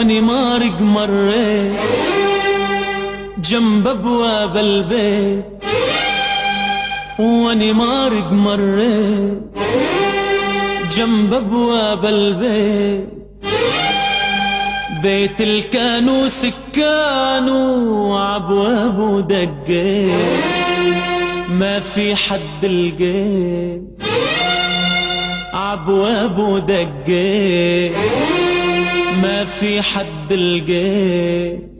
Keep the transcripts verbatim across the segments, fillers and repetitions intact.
واني مارق مريت جنب ابواب البيت، واني مارق مريت جنب ابواب البيت، بيت الكانو سكانو عبوابه دقيت، ما في حد لقيت عبوابه دقيت، ما في حد لقيت.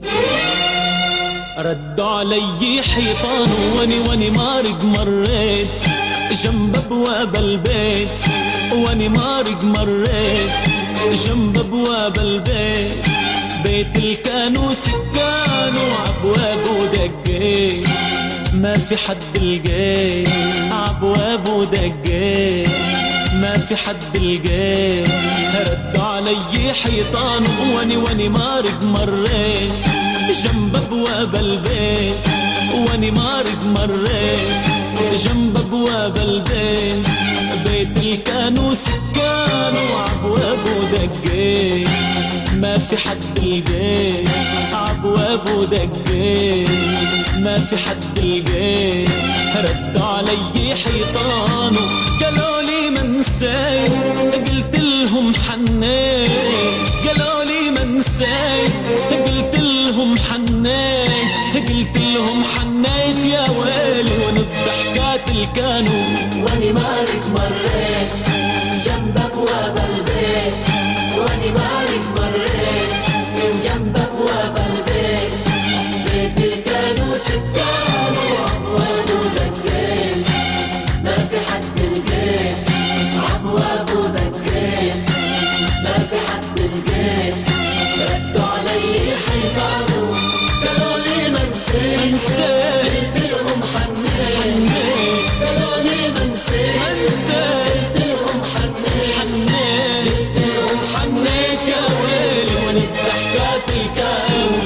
ردوا علي حيطان واني واني مارق مريت جنب ابواب البيت، واني مارق مريت جنب ابواب البيت، بيت الكانو سكانو عبوابه دقيت، ما في حد لقيت عبوابه دقيت، ما في حد لقيت. ردوا علي حيطان واني واني مارق مريت جنب ابواب البيت، واني مارق مريت جنب ابواب البيت، بيت الكانو سكانو عبوابه دقيت، ما في حد لقيت عبوابه دقيت، ما في حد لقيت. ردوا علي حيطانه قالوا لي ما نسيت، قلت لهم حنيت، قالوا لي ما نسيت، قلت لهم حنيت، قلت لهم حنيت يا ويلي وانا بضحكات الكانو واني مارق مريت جنب ابواب البيت، واني مارق مريت من جنب ابواب البيت، بيت الكانو سكانو عبوابه دقيت، ما في حد لقيت عبوابه دقيت، ما في حد لقيت. ردوا علي حيطانو قالوا لي ما نسيت، قلت لهم حنيت، قالوا لي ما نسيت، قلت لهم حنيت، قلت لهم حنيت يا ويلي وانا بضحكات الكانو.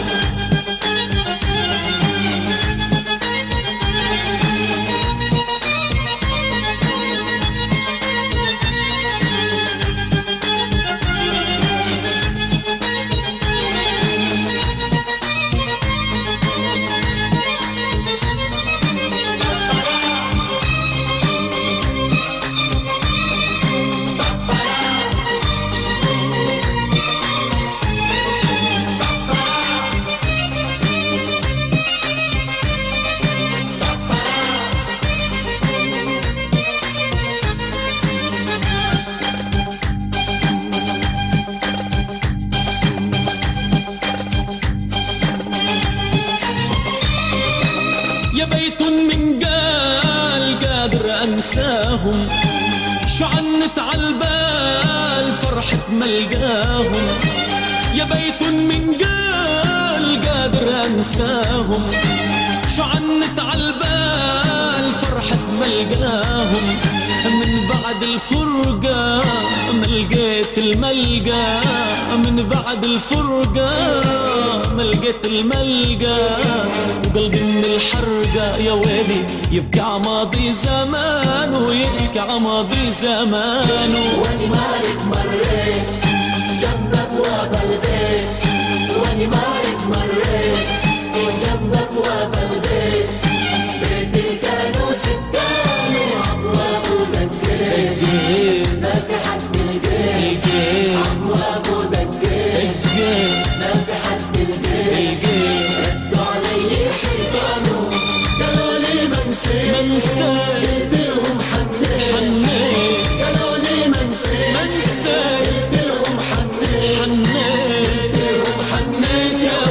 يا بيت من قال قادر انساهم، شو عنت عالبال فرحة ملقاهم. يا بيت من قال قادر انساهم، شو عنت عالبال فرحة ملقاهم. من بعد الفرقة ملقيت الملقى، من بعد الفرقة ملقيت الملقى، وقلبي من الحرقة يا ويلي يبكي عماضي زمان، ويبكي عماضي زمان. واني مارق مريت جنب ابواب البيت، واني مارق مريت جنب ابواب البيت، بيت الكانو سكانو عبوابه دقيت، ما في حد لقيت عبوابه دقيت، ما في حد لقيت. ردوا علي حيطانو قالوا لي ما نسيت، قلت لهم حنيت، قالوا لي ما نسيت، قلت لهم حنيت، حنيت قلت لهم حنيت يا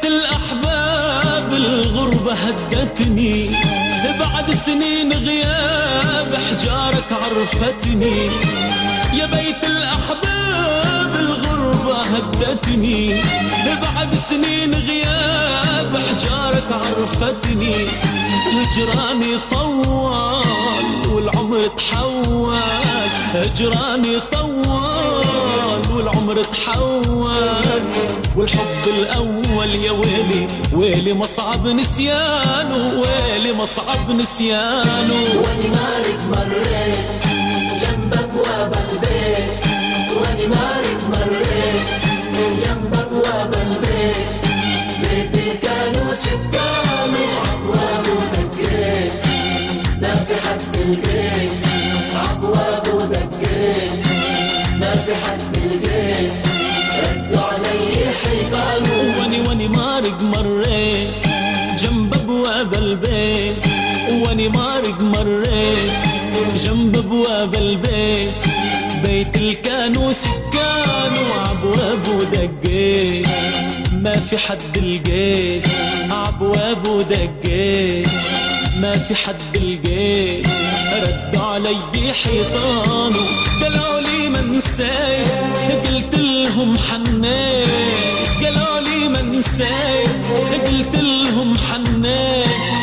الأحباب الغربة هدتني، بعد سنين غياب حجارك عرفتني. يا بيت الأحباب الغربة هدتني، بعد سنين غياب حجارك عرفتني. هجراني طوال والعمر تحول، هجراني طوال والعمر تحول. والحب الأول يا ويلي ويلي مصعب نسيانه، ويلي مصعب نسيانه. واني مارك مريت جنبك وابا البيت، واني مارك مريت جنبك وابا البيت. بيتي كانوا سكان وابواب ودقيت، ما في حد البيت ابواب ودقيت، ما في حد البيت ردوا علي حيطان. واني واني مارق مريت جنب ابواب البيت، واني مارق مريت جنب ابواب البيت. بيت الكانوا سكان وابواب ودقيت، ما في حد لقيت عبواب ودقيت، ما في حد لقيت. ردوا علي حيطان قالوا لي ما نسيت، قلت لهم حنيت. قالوا لي ما نسيت، قلت لهم حنيت.